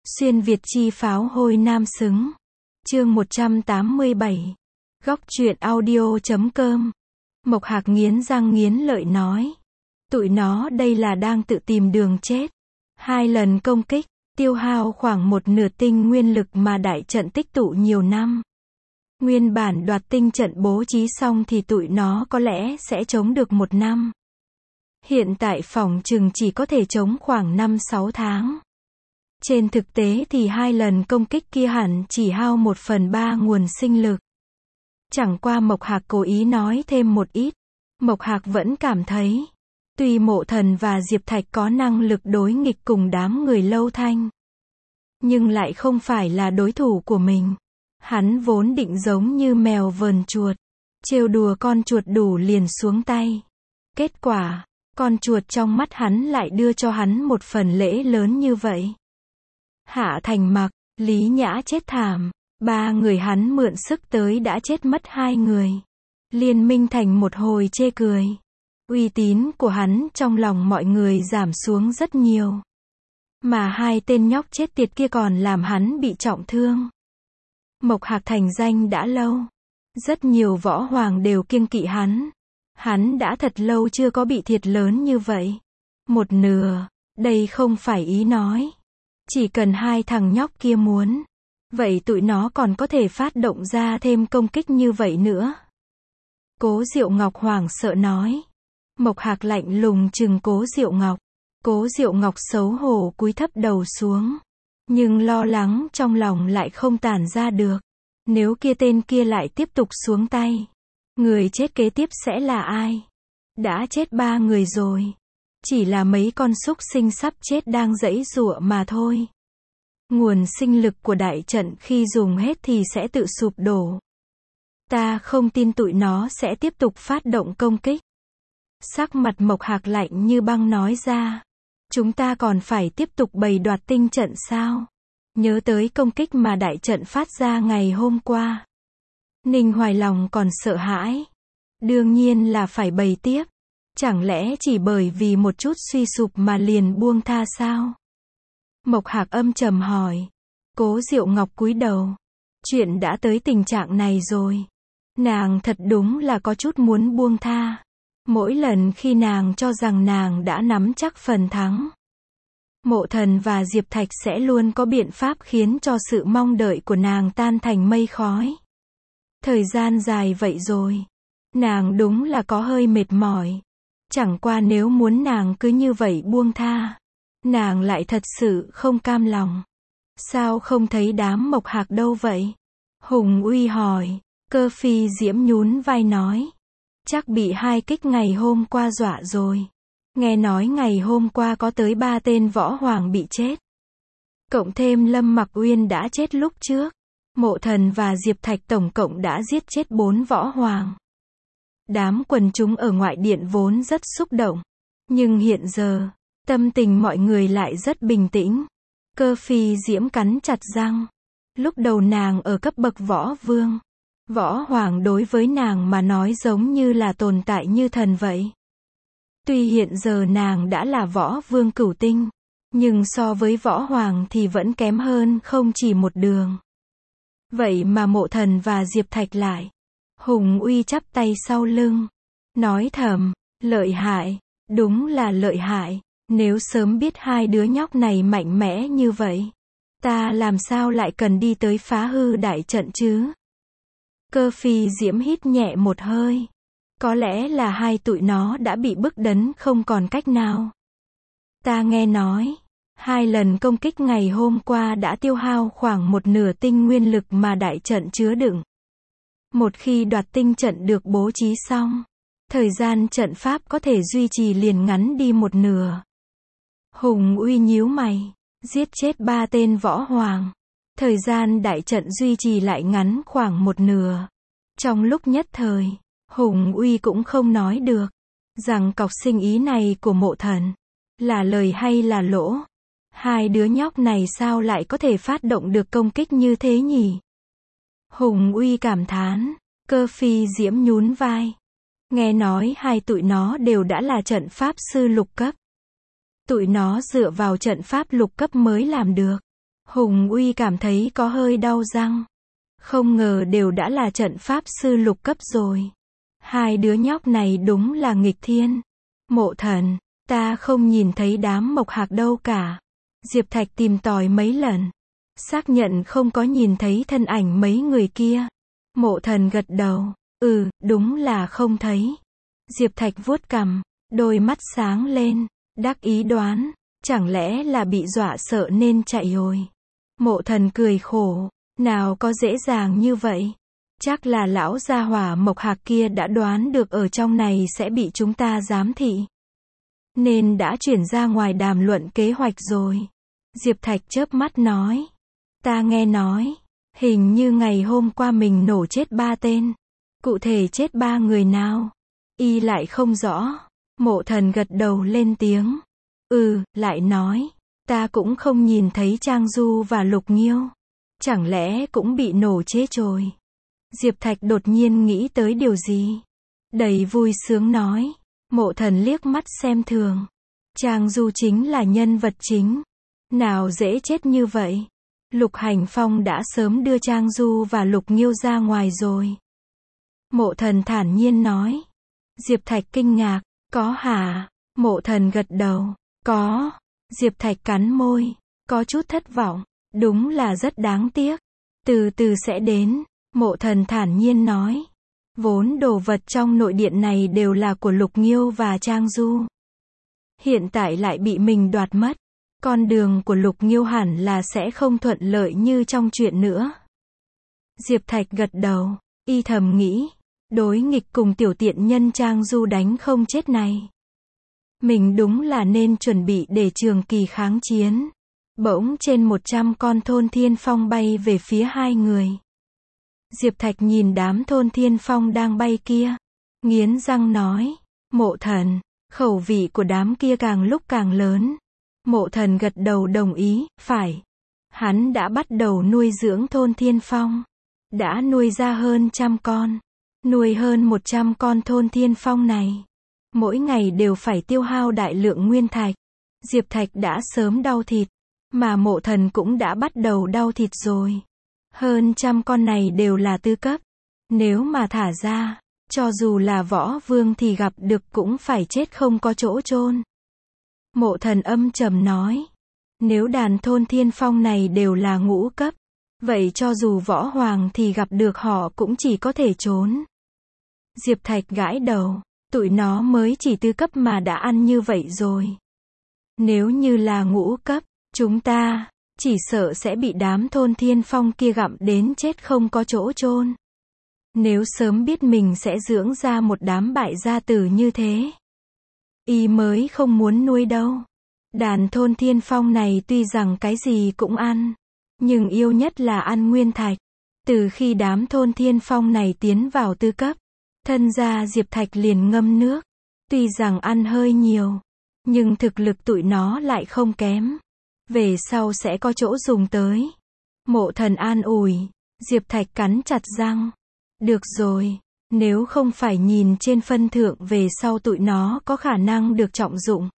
Xuyên Việt chi pháo hôi nam xứng. Chương 187. Góc truyện audio.com. Mộc Hạc nghiến răng nghiến lợi nói. Tụi nó đây là đang tự tìm đường chết. 2 lần công kích, tiêu hao khoảng 1/2 tinh nguyên lực mà đại trận tích tụ nhiều năm. Nguyên bản đoạt tinh trận bố trí xong thì tụi nó có lẽ sẽ chống được 1 năm. Hiện tại phỏng chừng chỉ có thể chống khoảng 5-6 tháng. Trên thực tế thì 2 lần công kích kia hẳn chỉ hao 1/3 nguồn sinh lực. Chẳng qua Mộc Hạc cố ý nói thêm một ít. Mộc Hạc vẫn cảm thấy, tuy Mộ Thần và Diệp Thạch có năng lực đối nghịch cùng đám người Lâu Thanh, nhưng lại không phải là đối thủ của mình. Hắn vốn định giống như mèo vờn chuột, trêu đùa con chuột đủ liền xuống tay. Kết quả, con chuột trong mắt hắn lại đưa cho hắn một phần lễ lớn như vậy. Hạ Thành Mặc, Lý Nhã chết thảm, 3 người hắn mượn sức tới đã chết mất 2 người. Liên minh thành một hồi chê cười. Uy tín của hắn trong lòng mọi người giảm xuống rất nhiều. Mà 2 tên nhóc chết tiệt kia còn làm hắn bị trọng thương. Mộc Hạc thành danh đã lâu. Rất nhiều võ hoàng đều kiêng kỵ hắn. Hắn đã thật lâu chưa có bị thiệt lớn như vậy. 1/2, đây không phải ý nói. Chỉ cần 2 thằng nhóc kia muốn, vậy tụi nó còn có thể phát động ra thêm công kích như vậy nữa. Cố Diệu Ngọc hoảng sợ nói. Mộc Hạc lạnh lùng trừng Cố Diệu Ngọc. Cố Diệu Ngọc xấu hổ cúi thấp đầu xuống. Nhưng lo lắng trong lòng lại không tản ra được. Nếu tên kia lại tiếp tục xuống tay, người chết kế tiếp sẽ là ai? Đã chết 3 người rồi. Chỉ là mấy con súc sinh sắp chết đang giãy giụa mà thôi. Nguồn sinh lực của đại trận khi dùng hết thì sẽ tự sụp đổ. Ta không tin tụi nó sẽ tiếp tục phát động công kích. Sắc mặt Mộc Hạc lạnh như băng nói ra. Chúng ta còn phải tiếp tục bày đoạt tinh trận sao? Nhớ tới công kích mà đại trận phát ra ngày hôm qua. Ninh Hoài lòng còn sợ hãi. Đương nhiên là phải bày tiếp. Chẳng lẽ chỉ bởi vì một chút suy sụp mà liền buông tha sao? Mộc Hạc âm trầm hỏi. Cố Diệu Ngọc cúi đầu. Chuyện đã tới tình trạng này rồi. Nàng thật đúng là có chút muốn buông tha. Mỗi lần khi nàng cho rằng nàng đã nắm chắc phần thắng, Mộ Thần và Diệp Thạch sẽ luôn có biện pháp khiến cho sự mong đợi của nàng tan thành mây khói. Thời gian dài vậy rồi. Nàng đúng là có hơi mệt mỏi. Chẳng qua nếu muốn nàng cứ như vậy buông tha, nàng lại thật sự không cam lòng. Sao không thấy đám Mộc Hạc đâu vậy? Hùng Uy hỏi. Cơ Phi Diễm nhún vai nói. Chắc bị 2 kích ngày hôm qua dọa rồi. Nghe nói ngày hôm qua có tới 3 tên võ hoàng bị chết. Cộng thêm Lâm Mặc Uyên đã chết lúc trước. Mộ Thần và Diệp Thạch tổng cộng đã giết chết 4 võ hoàng. Đám quần chúng ở ngoại điện vốn rất xúc động. Nhưng hiện giờ, tâm tình mọi người lại rất bình tĩnh. Cơ Phi Diễm cắn chặt răng. Lúc đầu nàng ở cấp bậc võ vương. Võ hoàng đối với nàng mà nói giống như là tồn tại như thần vậy. Tuy hiện giờ nàng đã là võ vương cửu tinh, nhưng so với võ hoàng thì vẫn kém hơn không chỉ một đường. Vậy mà Mộ Thần và Diệp Thạch lại. Hùng Uy chắp tay sau lưng. Nói thầm, lợi hại, đúng là lợi hại. Nếu sớm biết 2 đứa nhóc này mạnh mẽ như vậy, ta làm sao lại cần đi tới phá hư đại trận chứ? Cơ Phi Diễm hít nhẹ một hơi. Có lẽ là 2 tụi nó đã bị bức đấn không còn cách nào. Ta nghe nói, 2 lần công kích ngày hôm qua đã tiêu hao khoảng 1/2 tinh nguyên lực mà đại trận chứa đựng. Một khi đoạt tinh trận được bố trí xong, thời gian trận pháp có thể duy trì liền ngắn đi 1/2. Hùng Uy nhíu mày. Giết chết 3 tên võ hoàng. Thời gian đại trận duy trì lại ngắn khoảng 1/2. Trong lúc nhất thời, Hùng Uy cũng không nói được rằng cọc sinh ý này của Mộ Thần là lời hay là lỗ. 2 đứa nhóc này sao lại có thể phát động được công kích như thế nhỉ? Hùng Uy cảm thán. Cơ Phi Diễm nhún vai. Nghe nói 2 tụi nó đều đã là trận pháp sư lục cấp. Tụi nó dựa vào trận pháp lục cấp mới làm được. Hùng Uy cảm thấy có hơi đau răng. Không ngờ đều đã là trận pháp sư lục cấp rồi. Hai đứa nhóc này đúng là nghịch thiên. Mộ Thần, ta không nhìn thấy đám Mộc Hạc đâu cả. Diệp Thạch tìm tòi mấy lần. Xác nhận không có nhìn thấy thân ảnh mấy người kia. Mộ Thần gật đầu. Đúng là không thấy. Diệp Thạch vuốt cằm, đôi mắt sáng lên, đắc ý đoán, chẳng lẽ là bị dọa sợ nên chạy rồi. Mộ Thần cười khổ, nào có dễ dàng như vậy. Chắc là lão gia hỏa Mộc Hạc kia đã đoán được ở trong này sẽ bị chúng ta giám thị. Nên đã chuyển ra ngoài đàm luận kế hoạch rồi. Diệp Thạch chớp mắt nói. Ta nghe nói, hình như ngày hôm qua mình nổ chết 3 tên. Cụ thể chết 3 người nào? Y lại không rõ. Mộ Thần gật đầu lên tiếng. Lại nói, ta cũng không nhìn thấy Trang Du và Lục Nghiêu. Chẳng lẽ cũng bị nổ chết rồi? Diệp Thạch đột nhiên nghĩ tới điều gì? Đầy vui sướng nói. Mộ Thần liếc mắt xem thường. Trang Du chính là nhân vật chính. Nào dễ chết như vậy? Lục Hành Phong đã sớm đưa Trang Du và Lục Nghiêu ra ngoài rồi. Mộ Thần thản nhiên nói. Diệp Thạch kinh ngạc. Có hả? Mộ Thần gật đầu. Có. Diệp Thạch cắn môi. Có chút thất vọng. Đúng là rất đáng tiếc. Từ từ sẽ đến. Mộ Thần thản nhiên nói. Vốn đồ vật trong nội điện này đều là của Lục Nghiêu và Trang Du. Hiện tại lại bị mình đoạt mất. Con đường của Lục Nghiêu hẳn là sẽ không thuận lợi như trong chuyện nữa. Diệp Thạch gật đầu. Y thầm nghĩ. Đối nghịch cùng tiểu tiện nhân Trang Du đánh không chết này. Mình đúng là nên chuẩn bị để trường kỳ kháng chiến. Bỗng trên 100 con thôn thiên phong bay về phía hai người. Diệp Thạch nhìn đám thôn thiên phong đang bay kia. Nghiến răng nói. Mộ Thần, khẩu vị của đám kia càng lúc càng lớn. Mộ Thần gật đầu đồng ý, phải. Hắn đã bắt đầu nuôi dưỡng thôn thiên phong. Đã nuôi ra hơn 100 con. Nuôi hơn 100 con thôn thiên phong này. Mỗi ngày đều phải tiêu hao đại lượng nguyên thạch. Diệp Thạch đã sớm đau thịt. Mà Mộ Thần cũng đã bắt đầu đau thịt rồi. Hơn 100 con này đều là tứ cấp. Nếu mà thả ra, cho dù là võ vương thì gặp được cũng phải chết không có chỗ chôn. Mộ Thần âm trầm nói. Nếu đàn thôn thiên phong này đều là ngũ cấp, vậy cho dù võ hoàng thì gặp được họ cũng chỉ có thể trốn. Diệp Thạch gãi đầu. Tụi nó mới chỉ tứ cấp mà đã ăn như vậy rồi. Nếu như là ngũ cấp, chúng ta chỉ sợ sẽ bị đám thôn thiên phong kia gặm đến chết không có chỗ chôn. Nếu sớm biết mình sẽ dưỡng ra một đám bại gia tử như thế, y mới không muốn nuôi đâu. Đàn thôn thiên phong này tuy rằng cái gì cũng ăn, nhưng yêu nhất là ăn nguyên thạch. Từ khi đám thôn thiên phong này tiến vào tư cấp, thân gia Diệp Thạch liền ngâm nước. Tuy rằng ăn hơi nhiều, nhưng thực lực tụi nó lại không kém. Về sau sẽ có chỗ dùng tới. Mộ Thần an ủi. Diệp Thạch cắn chặt răng. Được rồi, nếu không phải nhìn trên phân thượng về sau tụi nó có khả năng được trọng dụng,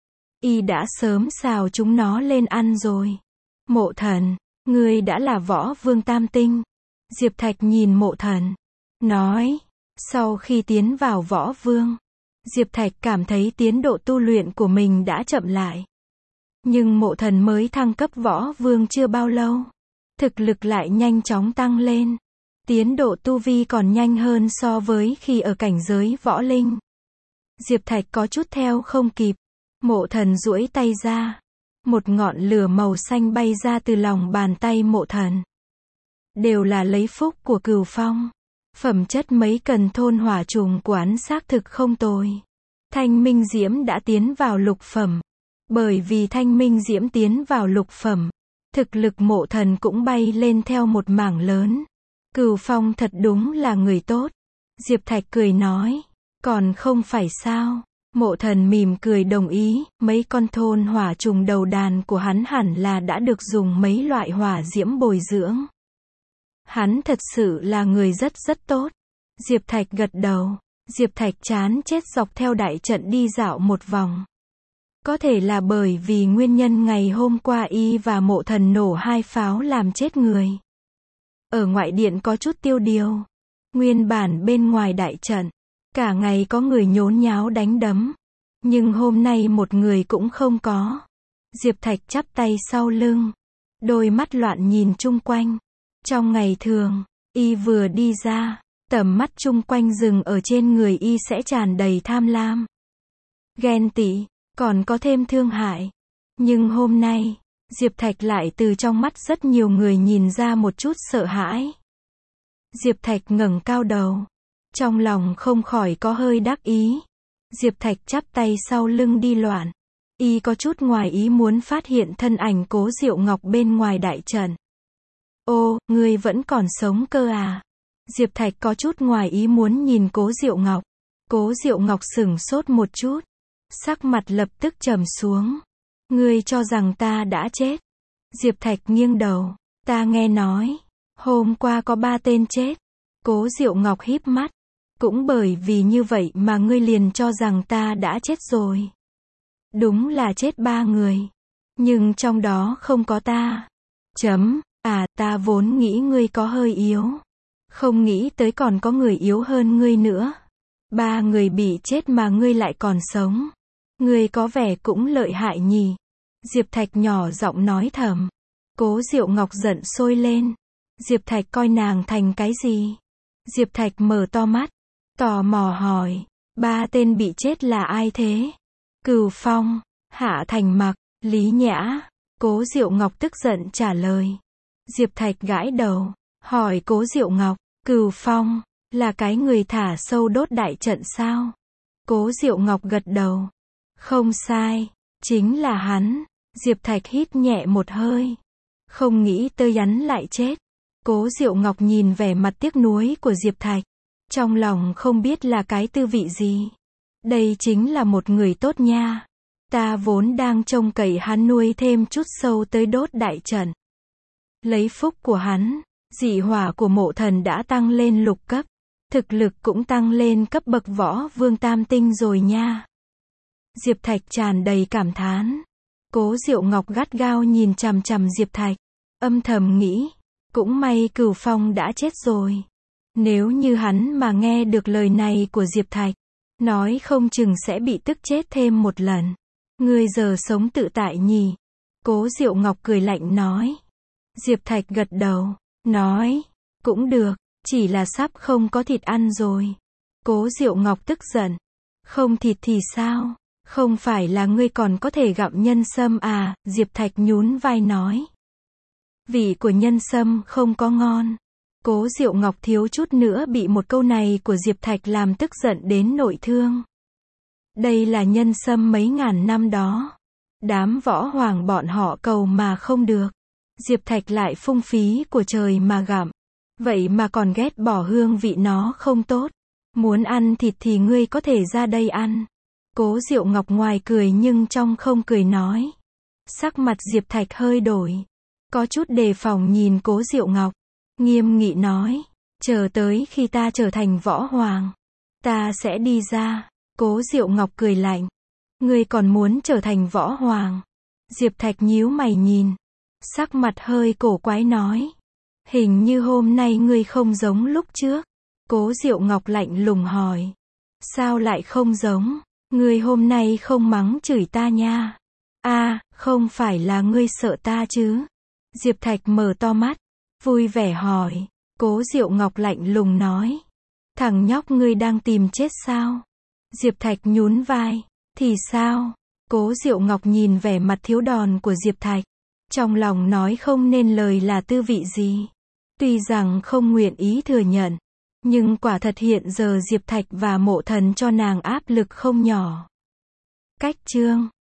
y đã sớm xào chúng nó lên ăn rồi. Mộ Thần, ngươi đã là võ vương tam tinh. Diệp Thạch nhìn Mộ Thần, nói. Sau khi tiến vào võ vương, Diệp Thạch cảm thấy tiến độ tu luyện của mình đã chậm lại. Nhưng Mộ Thần mới thăng cấp võ vương chưa bao lâu, thực lực lại nhanh chóng tăng lên. Tiến độ tu vi còn nhanh hơn so với khi ở cảnh giới võ linh. Diệp Thạch có chút theo không kịp. Mộ Thần duỗi tay ra. Một ngọn lửa màu xanh bay ra từ lòng bàn tay Mộ Thần. Đều là lấy phúc của Cửu Phong. Phẩm chất mấy cần thôn hỏa trùng quán xác thực không tồi. Thanh minh diễm đã tiến vào lục phẩm. Bởi vì thanh minh diễm tiến vào lục phẩm, thực lực Mộ Thần cũng bay lên theo một mảng lớn. Cửu Phong thật đúng là người tốt. Diệp Thạch cười nói. Còn không phải sao? Mộ Thần mỉm cười đồng ý. Mấy con thôn hỏa trùng đầu đàn của hắn hẳn là đã được dùng mấy loại hỏa diễm bồi dưỡng. Hắn thật sự là người rất tốt. Diệp Thạch gật đầu. Diệp Thạch chán chết dọc theo đại trận đi dạo một vòng. Có thể là bởi vì nguyên nhân ngày hôm qua y và Mộ Thần nổ 2 pháo làm chết người. Ở ngoại điện có chút tiêu điều. Nguyên bản bên ngoài đại trận, cả ngày có người nhốn nháo đánh đấm. Nhưng hôm nay một người cũng không có. Diệp Thạch chắp tay sau lưng. Đôi mắt loạn nhìn chung quanh. Trong ngày thường, y vừa đi ra, tầm mắt chung quanh dừng ở trên người y sẽ tràn đầy tham lam, ghen tị, còn có thêm thương hại. Nhưng hôm nay, Diệp Thạch lại từ trong mắt rất nhiều người nhìn ra một chút sợ hãi. Diệp Thạch ngẩng cao đầu. Trong lòng không khỏi có hơi đắc ý. Diệp Thạch chắp tay sau lưng đi loạn. Y có chút ngoài ý muốn phát hiện thân ảnh Cố Diệu Ngọc bên ngoài đại trận. Ô, ngươi vẫn còn sống cơ à? Diệp Thạch có chút ngoài ý muốn nhìn Cố Diệu Ngọc. Cố Diệu Ngọc sửng sốt một chút. Sắc mặt lập tức trầm xuống. Ngươi cho rằng ta đã chết? Diệp Thạch nghiêng đầu. Ta nghe nói, hôm qua có 3 tên chết. Cố Diệu Ngọc híp mắt. Cũng bởi vì như vậy mà ngươi liền cho rằng ta đã chết rồi. Đúng là chết 3 người. Nhưng trong đó không có ta. Ta vốn nghĩ ngươi có hơi yếu. Không nghĩ tới còn có người yếu hơn ngươi nữa. 3 người bị chết mà ngươi lại còn sống. Ngươi có vẻ cũng lợi hại nhỉ. Diệp Thạch nhỏ giọng nói thầm. Cố Diệu Ngọc giận sôi lên. Diệp Thạch coi nàng thành cái gì? Diệp Thạch mở to mắt. Tò mò hỏi. 3 tên bị chết là ai thế? Cửu Phong, Hạ Thành Mặc, Lý Nhã. Cố Diệu Ngọc tức giận trả lời. Diệp Thạch gãi đầu. Hỏi Cố Diệu Ngọc. Cửu Phong, là cái người thả sâu đốt đại trận sao? Cố Diệu Ngọc gật đầu. Không sai, chính là hắn. Diệp Thạch hít nhẹ một hơi. Không nghĩ tới hắn lại chết. Cố Diệu Ngọc nhìn vẻ mặt tiếc nuối của Diệp Thạch. Trong lòng không biết là cái tư vị gì. Đây chính là một người tốt nha. Ta vốn đang trông cậy hắn nuôi thêm chút sâu tới đốt đại trận. Lấy phúc của hắn, dị hỏa của Mộ Thần đã tăng lên lục cấp. Thực lực cũng tăng lên cấp bậc võ vương tam tinh rồi nha. Diệp Thạch tràn đầy cảm thán. Cố Diệu Ngọc gắt gao nhìn chằm chằm Diệp Thạch. Âm thầm nghĩ. Cũng may Cửu Phong đã chết rồi. Nếu như hắn mà nghe được lời này của Diệp Thạch, nói không chừng sẽ bị tức chết thêm một lần. Ngươi giờ sống tự tại nhỉ? Cố Diệu Ngọc cười lạnh nói. Diệp Thạch gật đầu. Nói. Cũng được. Chỉ là sắp không có thịt ăn rồi. Cố Diệu Ngọc tức giận. Không thịt thì sao? Không phải là ngươi còn có thể gặm nhân sâm à? Diệp Thạch nhún vai nói. Vị của nhân sâm không có ngon. Cố Diệu Ngọc thiếu chút nữa bị một câu này của Diệp Thạch làm tức giận đến nội thương. Đây là nhân sâm mấy ngàn năm đó. Đám võ hoàng bọn họ cầu mà không được. Diệp Thạch lại phung phí của trời mà gặm. Vậy mà còn ghét bỏ hương vị nó không tốt. Muốn ăn thịt thì ngươi có thể ra đây ăn. Cố Diệu Ngọc ngoài cười nhưng trong không cười nói. Sắc mặt Diệp Thạch hơi đổi. Có chút đề phòng nhìn Cố Diệu Ngọc. Nghiêm nghị nói. Chờ tới khi ta trở thành võ hoàng, ta sẽ đi ra. Cố Diệu Ngọc cười lạnh. Ngươi còn muốn trở thành võ hoàng? Diệp Thạch nhíu mày nhìn. Sắc mặt hơi cổ quái nói. Hình như hôm nay ngươi không giống lúc trước. Cố Diệu Ngọc lạnh lùng hỏi. Sao lại không giống? Ngươi hôm nay không mắng chửi ta nha. Không phải là ngươi sợ ta chứ? Diệp Thạch mở to mắt. Vui vẻ hỏi. Cố Diệu Ngọc lạnh lùng nói. Thằng nhóc ngươi đang tìm chết sao? Diệp Thạch nhún vai. Thì sao? Cố Diệu Ngọc nhìn vẻ mặt thiếu đòn của Diệp Thạch. Trong lòng nói không nên lời là tư vị gì. Tuy rằng không nguyện ý thừa nhận. Nhưng quả thật hiện giờ Diệp Thạch và Mộ Thần cho nàng áp lực không nhỏ. Cách chương